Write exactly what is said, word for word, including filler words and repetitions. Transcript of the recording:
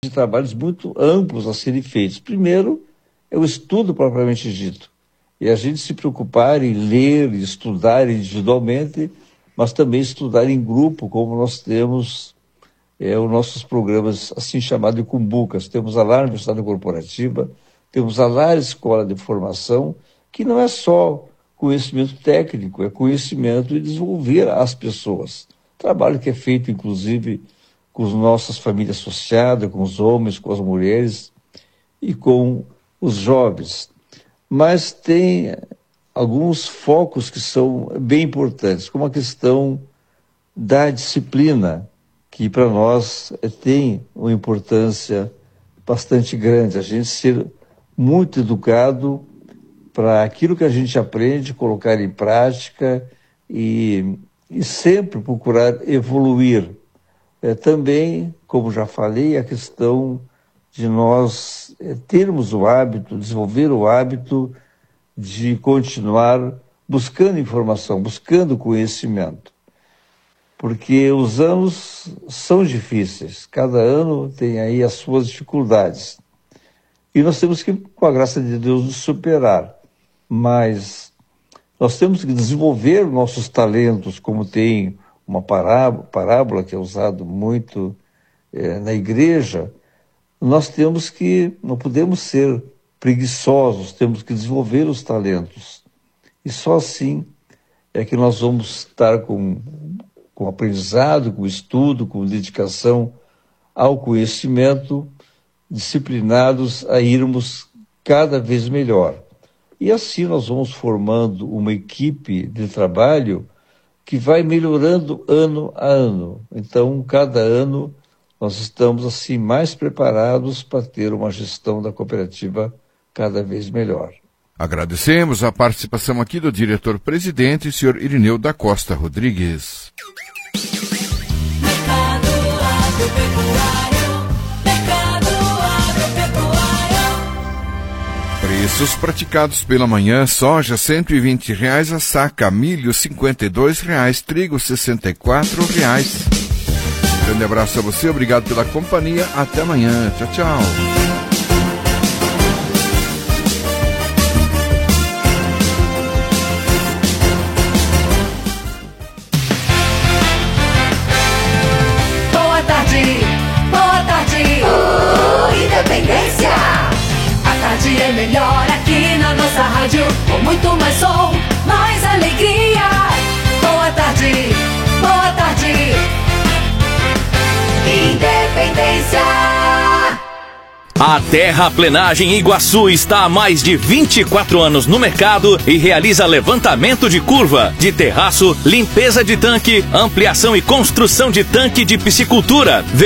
de trabalhos muito amplos a serem feitos. Primeiro, é o estudo propriamente dito. E a gente se preocupar em ler, e estudar individualmente, mas também estudar em grupo, como nós temos é, os nossos programas assim chamados de cumbucas. Temos a Lar Universidade Corporativa, temos a Lar Escola de Formação, que não é só conhecimento técnico, é conhecimento de desenvolver as pessoas. Trabalho que é feito, inclusive, com as nossas famílias associadas, com os homens, com as mulheres e com os jovens. Mas tem alguns focos que são bem importantes, como a questão da disciplina, que para nós tem uma importância bastante grande. A gente ser muito educado para aquilo que a gente aprende, colocar em prática e, e sempre procurar evoluir. É, também, como já falei, a questão de nós é, termos o hábito, desenvolver o hábito de continuar buscando informação, buscando conhecimento. Porque os anos são difíceis, cada ano tem aí as suas dificuldades. E nós temos que, com a graça de Deus, nos superar. Mas nós temos que desenvolver nossos talentos, como tem uma parábola, parábola que é usado muito é, na igreja. Nós temos que, não podemos ser preguiçosos, temos que desenvolver os talentos. E só assim é que nós vamos estar com, com aprendizado, com estudo, com dedicação ao conhecimento, disciplinados a irmos cada vez melhor. E assim nós vamos formando uma equipe de trabalho que vai melhorando ano a ano. Então, cada ano, nós estamos assim mais preparados para ter uma gestão da cooperativa cada vez melhor. Agradecemos a participação aqui do diretor-presidente, senhor Irineu da Costa Rodrigues. Mercado Agropecuário, Mercado Agropecuário. Preços praticados pela manhã: soja cento e vinte reais a saca, milho cinquenta e dois reais, trigo sessenta e quatro reais. Um grande abraço a você, obrigado pela companhia, até amanhã, tchau, tchau. Boa tarde, boa tarde, oh, Independência. A tarde é melhor aqui na nossa rádio, com muito mais som, mais alegria. Boa tarde, boa tarde, Independência. A Terraplenagem Iguaçu está há mais de vinte e quatro anos no mercado e realiza levantamento de curva, de terraço, limpeza de tanque, ampliação e construção de tanque de piscicultura.